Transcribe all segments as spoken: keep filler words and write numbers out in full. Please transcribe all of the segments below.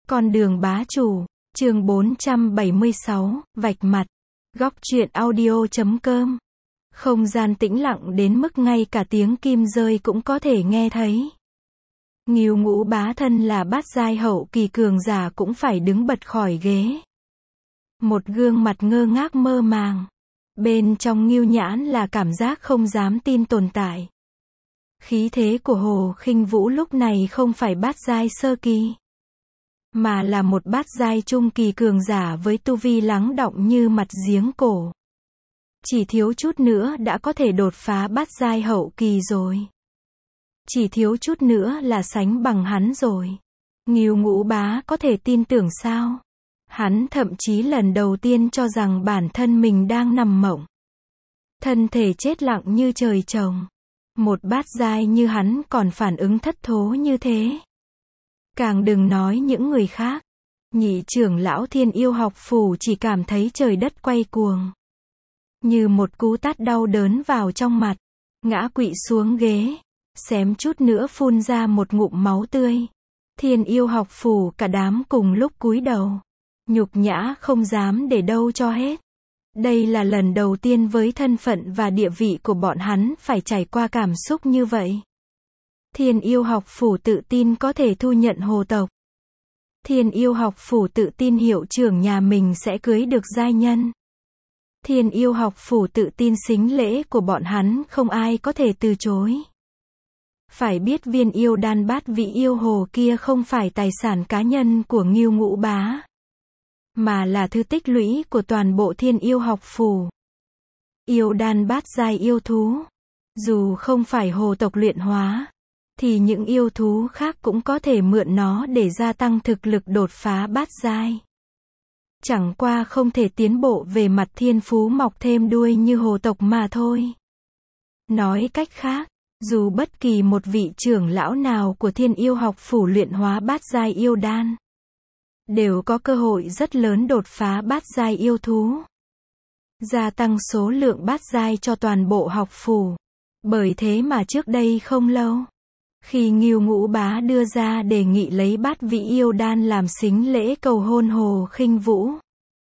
Con đường bá chủ, chương bốn trăm bảy mươi sáu, vạch mặt. Góc truyện audio chấm com. Không gian tĩnh lặng đến mức ngay cả tiếng kim rơi cũng có thể nghe thấy. Ngưu Ngũ Bá thân là bát giai hậu kỳ cường giả cũng phải đứng bật khỏi ghế. Một gương mặt ngơ ngác mơ màng. Bên trong Ngưu Nhãn là cảm giác không dám tin tồn tại. Khí thế của Hồ Khinh Vũ lúc này không phải bát giai sơ kỳ, mà là một bát giai trung kỳ cường giả với tu vi lắng đọng như mặt giếng cổ. Chỉ thiếu chút nữa đã có thể đột phá bát giai hậu kỳ rồi. Chỉ thiếu chút nữa là sánh bằng hắn rồi. Ngưu Ngũ Bá có thể tin tưởng sao? Hắn thậm chí lần đầu tiên cho rằng bản thân mình đang nằm mộng. Thân thể chết lặng như trời trồng. Một bát giai như hắn còn phản ứng thất thố như thế. Càng đừng nói những người khác. Nhị trưởng lão Thiên Yêu học phủ chỉ cảm thấy trời đất quay cuồng. Như một cú tát đau đớn vào trong mặt. Ngã quỵ xuống ghế. Xém chút nữa phun ra một ngụm máu tươi. Thiên Yêu học phủ cả đám cùng lúc cúi đầu. Nhục nhã không dám để đâu cho hết. Đây là lần đầu tiên với thân phận và địa vị của bọn hắn phải trải qua cảm xúc như vậy. Thiên Yêu học phủ tự tin có thể thu nhận hồ tộc. Thiên Yêu học phủ tự tin hiệu trưởng nhà mình sẽ cưới được giai nhân. Thiên Yêu học phủ tự tin sính lễ của bọn hắn không ai có thể từ chối. Phải biết viên yêu đan bát vị yêu hồ kia không phải tài sản cá nhân của Ngưu Ngũ Bá, mà là thứ tích lũy của toàn bộ Thiên Yêu học phủ. Yêu đan bát giai yêu thú, dù không phải hồ tộc luyện hóa, thì những yêu thú khác cũng có thể mượn nó để gia tăng thực lực đột phá bát giai. Chẳng qua không thể tiến bộ về mặt thiên phú mọc thêm đuôi như hồ tộc mà thôi. Nói cách khác, dù bất kỳ một vị trưởng lão nào của Thiên Yêu học phủ luyện hóa bát giai yêu đan, đều có cơ hội rất lớn đột phá bát giai yêu thú. Gia tăng số lượng bát giai cho toàn bộ học phủ. Bởi thế mà trước đây không lâu, khi Ngưu Ngũ Bá đưa ra đề nghị lấy bát vị yêu đan làm sính lễ cầu hôn Hồ Khinh Vũ,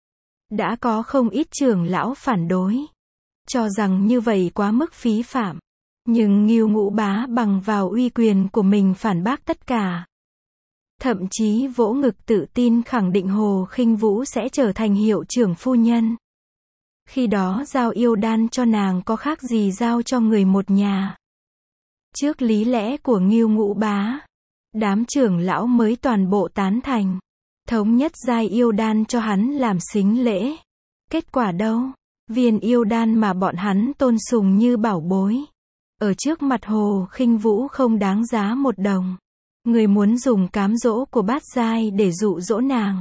đã có không ít trưởng lão phản đối, cho rằng như vậy quá mức phí phạm. Nhưng Ngưu Ngũ Bá bằng vào uy quyền của mình phản bác tất cả. Thậm chí vỗ ngực tự tin khẳng định Hồ Khinh Vũ sẽ trở thành hiệu trưởng phu nhân. Khi đó giao yêu đan cho nàng có khác gì giao cho người một nhà. Trước lý lẽ của Ngưu Ngũ Bá, đám trưởng lão mới toàn bộ tán thành, thống nhất giai yêu đan cho hắn làm sính lễ. Kết quả đâu? Viên yêu đan mà bọn hắn tôn sùng như bảo bối, ở trước mặt Hồ Khinh Vũ không đáng giá một đồng. Người muốn dùng cám dỗ của bát giai để dụ dỗ nàng.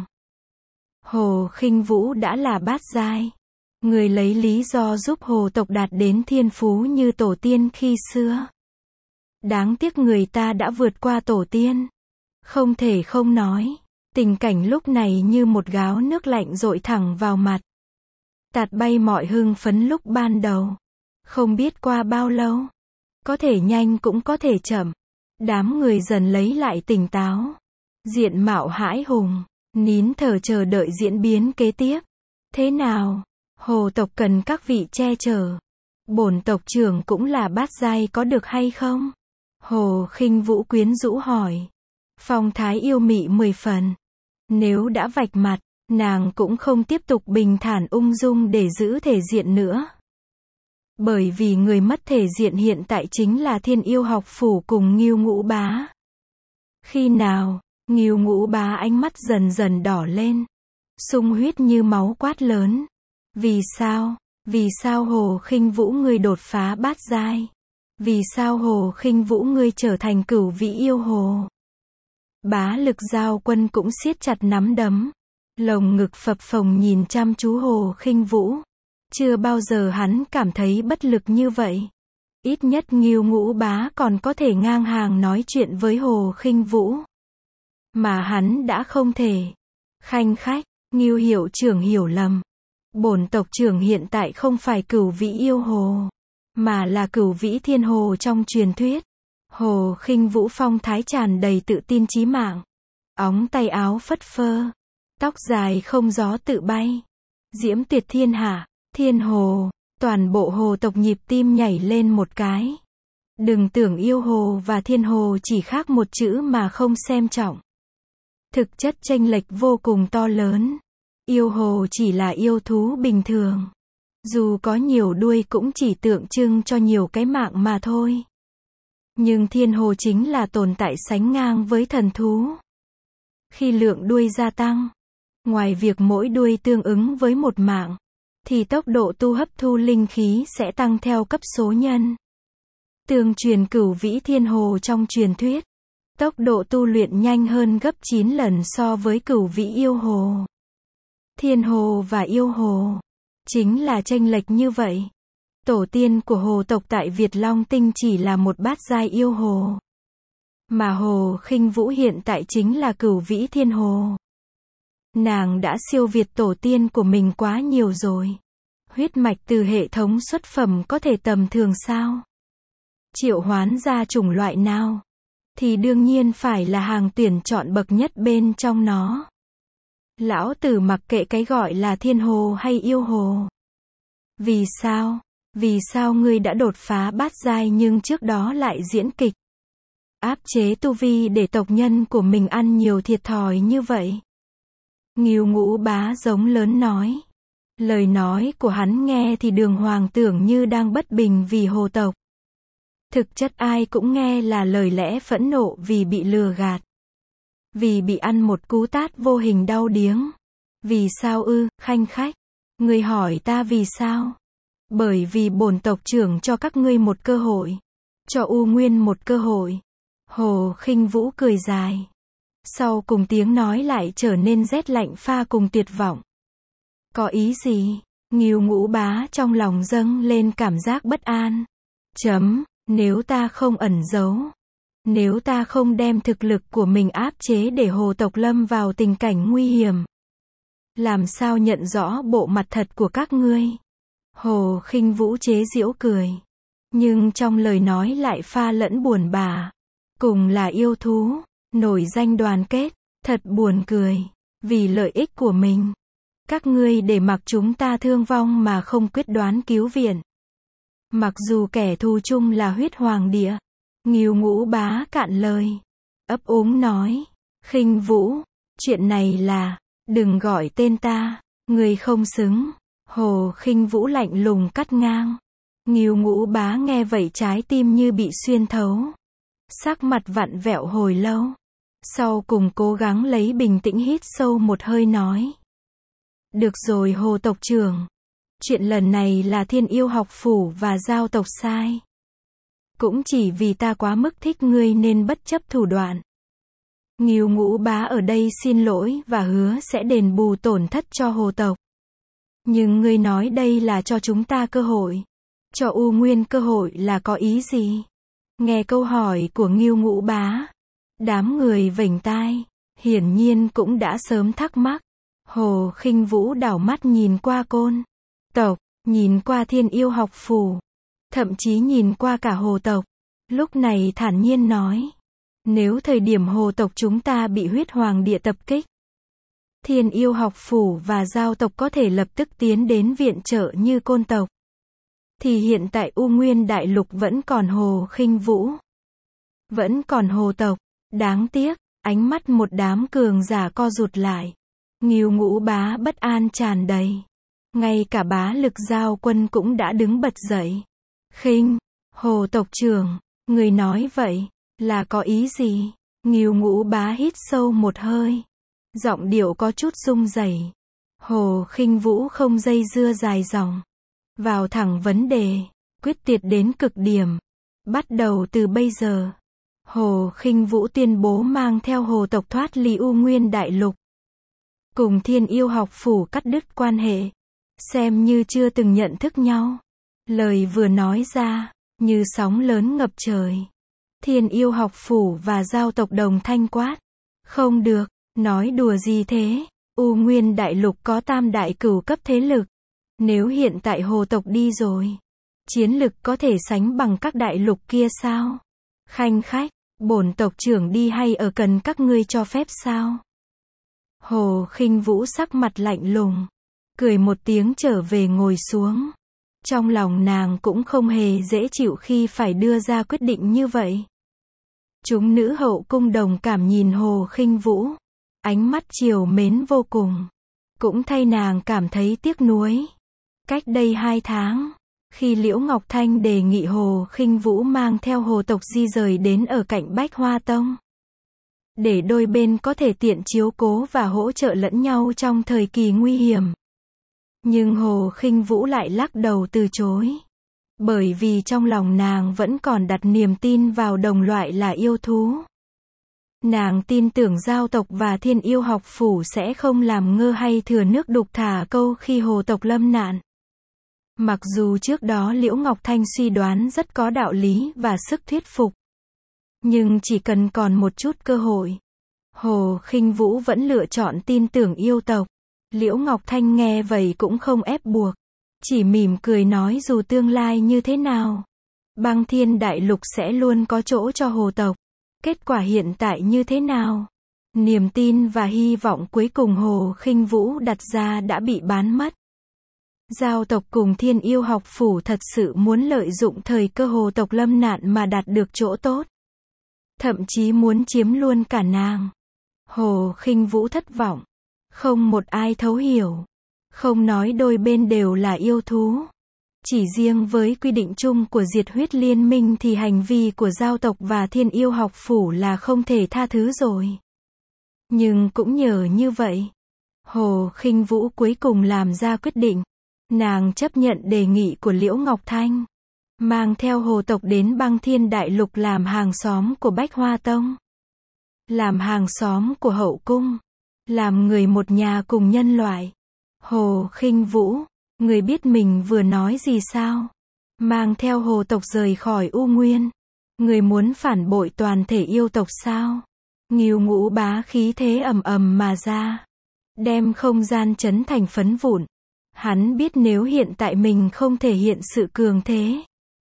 Hồ Khinh Vũ đã là bát giai. Người lấy lý do giúp hồ tộc đạt đến thiên phú như tổ tiên khi xưa. Đáng tiếc người ta đã vượt qua tổ tiên. Không thể không nói, tình cảnh lúc này như một gáo nước lạnh dội thẳng vào mặt. Tạt bay mọi hưng phấn lúc ban đầu. Không biết qua bao lâu, có thể nhanh cũng có thể chậm. Đám người dần lấy lại tỉnh táo. Diện mạo hãi hùng, nín thở chờ đợi diễn biến kế tiếp. Thế nào? Hồ tộc cần các vị che chở. Bổn tộc trưởng cũng là bát giai có được hay không? Hồ Khinh Vũ quyến rũ hỏi. Phong thái yêu mị mười phần. Nếu đã vạch mặt, nàng cũng không tiếp tục bình thản ung dung để giữ thể diện nữa. Bởi vì người mất thể diện hiện tại chính là Thiên Yêu học phủ cùng Ngưu Ngũ Bá. Khi nào? Ngưu Ngũ Bá ánh mắt dần dần đỏ lên, sung huyết như máu quát lớn. Vì sao? Vì sao Hồ Khinh Vũ ngươi đột phá bát giai? Vì sao Hồ Khinh Vũ ngươi trở thành cửu vị yêu hồ? Bá Lực Giao Quân cũng siết chặt nắm đấm, lồng ngực phập phồng nhìn chăm chú Hồ Khinh Vũ. Chưa bao giờ hắn cảm thấy bất lực như vậy. Ít nhất Ngưu Ngũ Bá còn có thể ngang hàng nói chuyện với Hồ Khinh Vũ, mà hắn đã không thể. Khanh khách, Ngưu hiệu trưởng hiểu lầm. Bổn tộc trưởng hiện tại không phải cửu vĩ yêu hồ, mà là cửu vĩ thiên hồ trong truyền thuyết. Hồ Khinh Vũ phong thái tràn đầy tự tin chí mạng. óng tay áo phất phơ, tóc dài không gió tự bay, diễm tuyệt thiên hạ, thiên hồ, toàn bộ hồ tộc nhịp tim nhảy lên một cái. Đừng tưởng yêu hồ và thiên hồ chỉ khác một chữ mà không xem trọng. Thực chất chênh lệch vô cùng to lớn. Yêu hồ chỉ là yêu thú bình thường. Dù có nhiều đuôi cũng chỉ tượng trưng cho nhiều cái mạng mà thôi. Nhưng thiên hồ chính là tồn tại sánh ngang với thần thú. Khi lượng đuôi gia tăng, ngoài việc mỗi đuôi tương ứng với một mạng, thì tốc độ tu hấp thu linh khí sẽ tăng theo cấp số nhân. Tương truyền cửu vĩ thiên hồ trong truyền thuyết, tốc độ tu luyện nhanh hơn gấp chín lần so với cửu vĩ yêu hồ. Thiên hồ và yêu hồ chính là chênh lệch như vậy. Tổ tiên của hồ tộc tại Việt Long Tinh chỉ là một bát giai yêu hồ. Mà Hồ Khinh Vũ hiện tại chính là cửu vĩ thiên hồ. Nàng đã siêu việt tổ tiên của mình quá nhiều rồi. Huyết mạch từ hệ thống xuất phẩm có thể tầm thường sao? Triệu hoán ra chủng loại nào? Thì đương nhiên phải là hàng tuyển chọn bậc nhất bên trong nó. Lão tử mặc kệ cái gọi là thiên hồ hay yêu hồ. Vì sao? Vì sao ngươi đã đột phá bát giai nhưng trước đó lại diễn kịch? Áp chế tu vi để tộc nhân của mình ăn nhiều thiệt thòi như vậy? Ngưu Ngũ Bá giống lớn nói. Lời nói của hắn nghe thì đường hoàng tưởng như đang bất bình vì hồ tộc. Thực chất ai cũng nghe là lời lẽ phẫn nộ vì bị lừa gạt. Vì bị ăn một cú tát vô hình đau điếng. Vì sao ư, khanh khách? Ngươi hỏi ta vì sao? Bởi vì bổn tộc trưởng cho các ngươi một cơ hội. Cho U Nguyên một cơ hội. Hồ Khinh Vũ cười dài. Sau cùng tiếng nói lại trở nên rét lạnh pha cùng tuyệt vọng. Có ý gì? Ngưu Ngũ Bá trong lòng dâng lên cảm giác bất an. Chấm, nếu ta không ẩn giấu. Nếu ta không đem thực lực của mình áp chế để hồ tộc lâm vào tình cảnh nguy hiểm. Làm sao nhận rõ bộ mặt thật của các ngươi? Hồ Khinh Vũ chế giễu cười. Nhưng trong lời nói lại pha lẫn buồn bã. Cùng là yêu thú, nổi danh đoàn kết, thật buồn cười. Vì lợi ích của mình. Các ngươi để mặc chúng ta thương vong mà không quyết đoán cứu viện. Mặc dù kẻ thù chung là huyết hoàng địa. Ngưu Ngũ Bá cạn lời. Ấp úng nói. Khinh Vũ, chuyện này là, đừng gọi tên ta, người không xứng. Hồ Khinh Vũ lạnh lùng cắt ngang. Ngưu Ngũ Bá nghe vậy trái tim như bị xuyên thấu. Sắc mặt vặn vẹo hồi lâu. Sau cùng cố gắng lấy bình tĩnh hít sâu một hơi nói. Được rồi Hồ tộc trưởng. Chuyện lần này là Thiên Yêu học phủ và giao tộc sai. Cũng chỉ vì ta quá mức thích ngươi nên bất chấp thủ đoạn. Ngưu Ngũ Bá ở đây xin lỗi và hứa sẽ đền bù tổn thất cho hồ tộc. Nhưng ngươi nói đây là cho chúng ta cơ hội. Cho U Nguyên cơ hội là có ý gì? Nghe câu hỏi của Ngưu Ngũ Bá. Đám người vểnh tai. Hiển nhiên cũng đã sớm thắc mắc. Hồ Khinh Vũ đảo mắt nhìn qua côn tộc, nhìn qua Thiên Yêu học phủ. Thậm chí nhìn qua cả hồ tộc. Lúc này thản nhiên nói. Nếu thời điểm hồ tộc chúng ta bị huyết hoàng địa tập kích. Thiên Yêu học phủ và giao tộc có thể lập tức tiến đến viện trợ như côn tộc. Thì hiện tại U Nguyên đại lục vẫn còn Hồ Khinh Vũ. Vẫn còn hồ tộc. Đáng tiếc, ánh mắt một đám cường giả co rụt lại. Ngưu Ngũ Bá bất an tràn đầy. Ngay cả bá lực giao quân cũng đã đứng bật dậy. Khinh, Hồ tộc trưởng, người nói vậy, là có ý gì? Ngưu Ngũ Bá hít sâu một hơi. Giọng điệu có chút rung rẩy. Hồ Khinh Vũ không dây dưa dài dòng. Vào thẳng vấn đề, quyết tuyệt đến cực điểm. Bắt đầu từ bây giờ. Hồ Khinh Vũ tuyên bố mang theo hồ tộc thoát ly U Nguyên đại lục. Cùng Thiên Yêu học phủ cắt đứt quan hệ. Xem như chưa từng nhận thức nhau. Lời vừa nói ra, như sóng lớn ngập trời. Thiên Yêu học phủ và giao tộc đồng thanh quát. Không được, nói đùa gì thế? U Nguyên đại lục có tam đại cửu cấp thế lực. Nếu hiện tại hồ tộc đi rồi, chiến lực có thể sánh bằng các đại lục kia sao? Khanh khách, Bổn tộc trưởng đi hay ở cần các ngươi cho phép sao? Hồ Khinh Vũ sắc mặt lạnh lùng, cười một tiếng trở về ngồi xuống. Trong lòng nàng cũng không hề dễ chịu khi phải đưa ra quyết định như vậy. Chúng nữ hậu cung đồng cảm nhìn Hồ Khinh Vũ, ánh mắt trìu mến vô cùng, cũng thay nàng cảm thấy tiếc nuối. Cách đây hai tháng, khi Liễu Ngọc Thanh đề nghị Hồ Khinh Vũ mang theo hồ tộc di rời đến ở cạnh Bách Hoa Tông, để đôi bên có thể tiện chiếu cố và hỗ trợ lẫn nhau trong thời kỳ nguy hiểm. Nhưng Hồ Khinh Vũ lại lắc đầu từ chối. Bởi vì trong lòng nàng vẫn còn đặt niềm tin vào đồng loại là yêu thú. Nàng tin tưởng giao tộc và Thiên Yêu Học Phủ sẽ không làm ngơ hay thừa nước đục thả câu khi hồ tộc lâm nạn. Mặc dù trước đó Liễu Ngọc Thanh suy đoán rất có đạo lý và sức thuyết phục, nhưng chỉ cần còn một chút cơ hội, Hồ Khinh Vũ vẫn lựa chọn tin tưởng yêu tộc. Liễu Ngọc Thanh nghe vậy cũng không ép buộc, chỉ mỉm cười nói dù tương lai như thế nào, Băng Thiên Đại Lục sẽ luôn có chỗ cho hồ tộc. Kết quả hiện tại như thế nào? Niềm tin và hy vọng cuối cùng Hồ Khinh Vũ đặt ra đã bị bán mất. Giao tộc cùng Thiên Yêu Học Phủ thật sự muốn lợi dụng thời cơ hồ tộc lâm nạn mà đạt được chỗ tốt. Thậm chí muốn chiếm luôn cả nàng. Hồ Khinh Vũ thất vọng. Không một ai thấu hiểu. Không nói đôi bên đều là yêu thú. Chỉ riêng với quy định chung của Diệt Huyết Liên Minh thì hành vi của giao tộc và Thiên Yêu Học Phủ là không thể tha thứ rồi. Nhưng cũng nhờ như vậy, Hồ Khinh Vũ cuối cùng làm ra quyết định. Nàng chấp nhận đề nghị của Liễu Ngọc Thanh, mang theo hồ tộc đến Băng Thiên Đại Lục làm hàng xóm của Bách Hoa Tông, làm hàng xóm của hậu cung, làm người một nhà cùng nhân loại. Hồ Khinh Vũ, người biết mình vừa nói gì sao? Mang theo hồ tộc rời khỏi U Nguyên, người muốn phản bội toàn thể yêu tộc sao? Ngưu Ngũ Bá khí thế ầm ầm mà ra, đem không gian chấn thành phấn vụn. Hắn biết nếu hiện tại mình không thể hiện sự cường thế,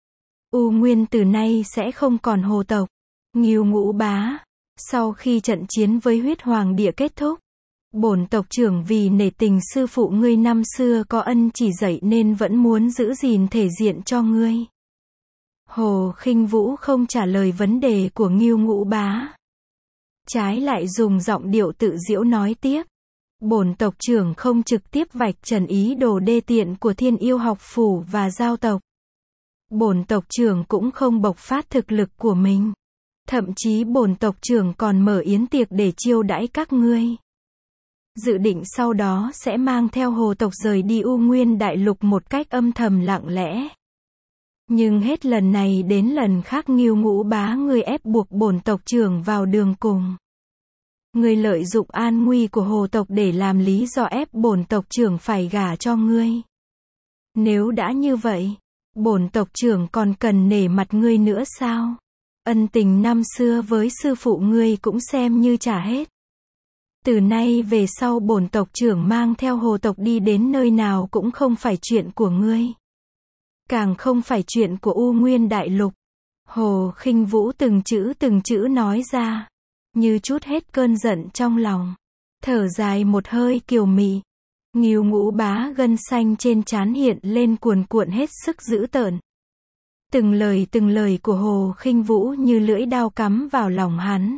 U Nguyên từ nay sẽ không còn hồ tộc. Ngưu Ngũ Bá, sau khi trận chiến với Huyết Hoàng Địa kết thúc, bổn tộc trưởng vì nể tình sư phụ ngươi năm xưa có ân chỉ dạy nên vẫn muốn giữ gìn thể diện cho ngươi. Hồ Khinh Vũ không trả lời vấn đề của Ngưu Ngũ Bá, trái lại dùng giọng điệu tự giễu nói tiếp. Bổn tộc trưởng không trực tiếp vạch trần ý đồ đê tiện của Thiên Yêu Học Phủ và giao tộc. Bổn tộc trưởng cũng không bộc phát thực lực của mình. Thậm chí bổn tộc trưởng còn mở yến tiệc để chiêu đãi các ngươi. Dự định sau đó sẽ mang theo hồ tộc rời đi U Nguyên Đại Lục một cách âm thầm lặng lẽ. Nhưng hết lần này đến lần khác Ngưu Ngũ Bá ngươi ép buộc bổn tộc trưởng vào đường cùng. Ngươi lợi dụng an nguy của hồ tộc để làm lý do ép bổn tộc trưởng phải gả cho ngươi. Nếu đã như vậy, bổn tộc trưởng còn cần nể mặt ngươi nữa sao? Ân tình năm xưa với sư phụ ngươi cũng xem như trả hết. Từ nay về sau bổn tộc trưởng mang theo hồ tộc đi đến nơi nào cũng không phải chuyện của ngươi. Càng không phải chuyện của U Nguyên Đại Lục. Hồ Khinh Vũ từng chữ từng chữ nói ra, như chút hết cơn giận trong lòng. Thở dài một hơi kiều mị. Ngưu Ngũ Bá gân xanh trên trán hiện lên cuồn cuộn hết sức dữ tợn. Từng lời từng lời của Hồ Khinh Vũ như lưỡi dao cắm vào lòng hắn.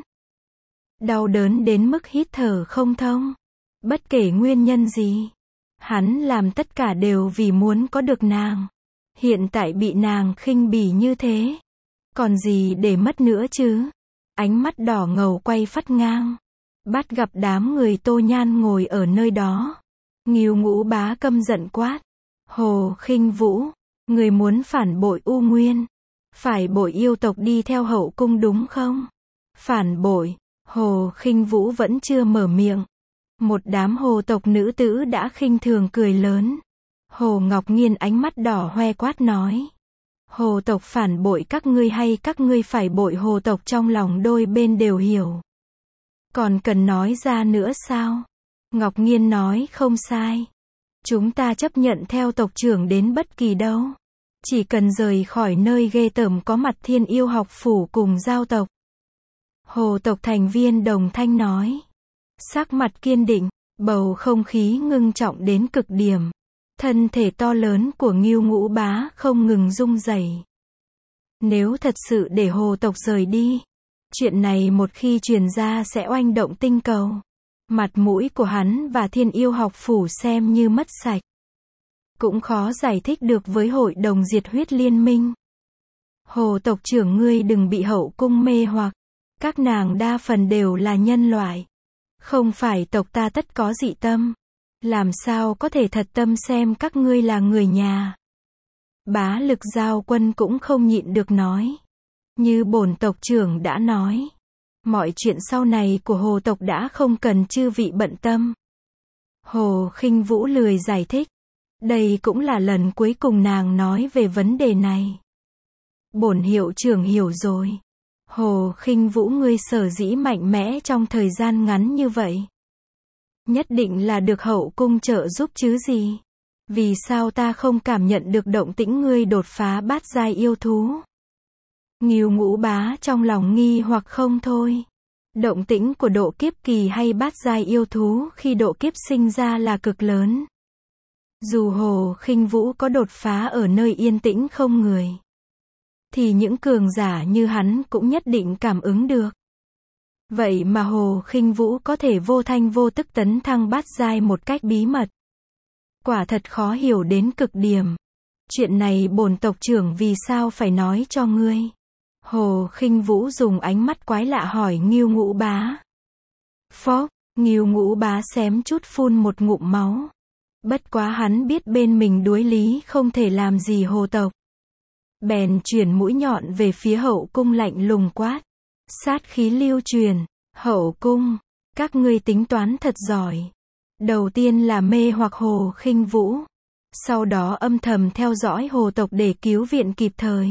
Đau đớn đến mức hít thở không thông. Bất kể nguyên nhân gì, hắn làm tất cả đều vì muốn có được nàng. Hiện tại bị nàng khinh bỉ như thế, còn gì để mất nữa chứ? Ánh mắt đỏ ngầu quay phắt ngang, bắt gặp đám người Tô Nhan ngồi ở nơi đó. Ngưu Ngũ Bá căm giận quát. Hồ Khinh Vũ, người muốn phản bội U Nguyên, phải bội yêu tộc đi theo hậu cung đúng không? Phản bội. Hồ Khinh Vũ vẫn chưa mở miệng. Một đám hồ tộc nữ tử đã khinh thường cười lớn. Hồ Ngọc Nghiên ánh mắt đỏ hoe quát nói. Hồ tộc phản bội các ngươi hay các ngươi phải bội hồ tộc, trong lòng đôi bên đều hiểu. Còn cần nói ra nữa sao? Ngọc Nghiên nói không sai. Chúng ta chấp nhận theo tộc trưởng đến bất kỳ đâu. Chỉ cần rời khỏi nơi ghê tởm có mặt Thiên Yêu Học Phủ cùng giao tộc. Hồ tộc thành viên đồng thanh nói. Sắc mặt kiên định, bầu không khí ngưng trọng đến cực điểm. Thân thể to lớn của Ngưu Ngũ Bá không ngừng rung rẩy. Nếu thật sự để hồ tộc rời đi, chuyện này một khi truyền ra sẽ oanh động tinh cầu. Mặt mũi của hắn và Thiên Yêu học phủ xem như mất sạch. Cũng khó giải thích được với hội đồng diệt huyết liên minh. Hồ tộc trưởng ngươi đừng bị hậu cung mê hoặc. Các nàng đa phần đều là nhân loại. Không phải tộc ta tất có dị tâm. Làm sao có thể thật tâm xem các ngươi là người nhà. Bá Lực Giao Quân cũng không nhịn được nói. Như bổn tộc trưởng đã nói. Mọi chuyện sau này của hồ tộc đã không cần chư vị bận tâm. Hồ Khinh Vũ lười giải thích. Đây cũng là lần cuối cùng nàng nói về vấn đề này. Bổn hiệu trưởng hiểu rồi. Hồ Khinh Vũ ngươi sở dĩ mạnh mẽ trong thời gian ngắn như vậy. Nhất định là được hậu cung trợ giúp chứ gì. Vì sao ta không cảm nhận được động tĩnh ngươi đột phá bát giai yêu thú? Ngưu Ngũ Bá trong lòng nghi hoặc không thôi. Động tĩnh của độ kiếp kỳ hay bát giai yêu thú khi độ kiếp sinh ra là cực lớn. Dù Hồ Khinh Vũ có đột phá ở nơi yên tĩnh không người, thì những cường giả như hắn cũng nhất định cảm ứng được. Vậy mà Hồ Khinh Vũ có thể vô thanh vô tức tấn thăng bát giai một cách bí mật. Quả thật khó hiểu đến cực điểm. Chuyện này bổn tộc trưởng vì sao phải nói cho ngươi? Hồ Khinh Vũ dùng ánh mắt quái lạ hỏi Ngưu Ngũ Bá. Phó, Ngưu Ngũ Bá xém chút phun một ngụm máu. Bất quá hắn biết bên mình đối lý không thể làm gì hồ tộc. Bèn chuyển mũi nhọn về phía hậu cung lạnh lùng quát. Sát khí lưu truyền, hậu cung, các ngươi tính toán thật giỏi. Đầu tiên là mê hoặc Hồ Khinh Vũ. Sau đó âm thầm theo dõi hồ tộc để cứu viện kịp thời.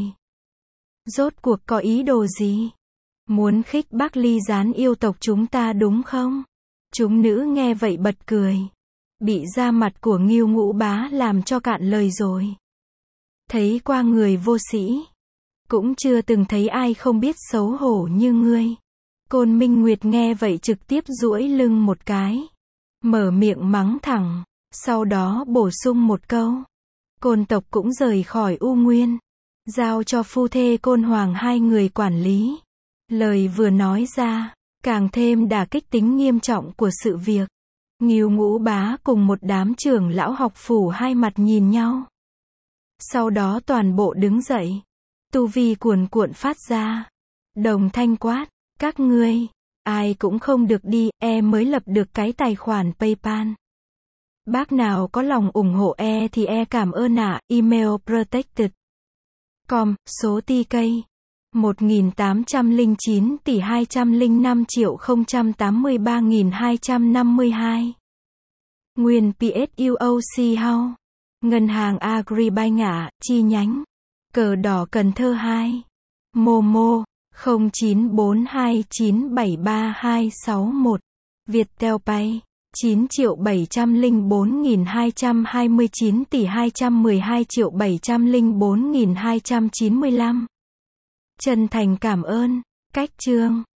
Rốt cuộc có ý đồ gì? Muốn khích bác ly gián yêu tộc chúng ta đúng không? Chúng nữ nghe vậy bật cười. Bị da mặt của Ngưu Ngũ Bá làm cho cạn lời rồi. Thấy qua người vô sĩ. Cũng chưa từng thấy ai không biết xấu hổ như ngươi. Côn Minh Nguyệt nghe vậy trực tiếp duỗi lưng một cái. Mở miệng mắng thẳng. Sau đó bổ sung một câu. Côn tộc cũng rời khỏi U Nguyên. Giao cho phu thê Côn Hoàng hai người quản lý. Lời vừa nói ra, càng thêm đả kích tính nghiêm trọng của sự việc. Ngưu Ngũ Bá cùng một đám trưởng lão học phủ hai mặt nhìn nhau. Sau đó toàn bộ đứng dậy. Tu vi cuồn cuộn phát ra. Đồng thanh quát, các ngươi, ai cũng không được đi, e mới lập được cái tài khoản PayPal. Bác nào có lòng ủng hộ e thì e cảm ơn ạ, à. Email protected. Com, số tê ca một nghìn tám trăm lẻ chín tỷ hai trăm lẻ năm triệu không trăm tám mươi ba nghìn hai trăm năm mươi hai. Nguyên pê ét u o xê House. Ngân hàng Agribank ạ, chi nhánh. Cờ đỏ Cần Thơ hai. Momo, không chín bốn hai chín bảy ba hai sáu một. Viettel Pay, chín triệu bảy trăm lẻ bốn nghìn hai trăm hai mươi chín tỷ hai trăm mười hai triệu bảy trăm lẻ bốn nghìn hai trăm chín mươi lăm. Chân thành cảm ơn. Cách chương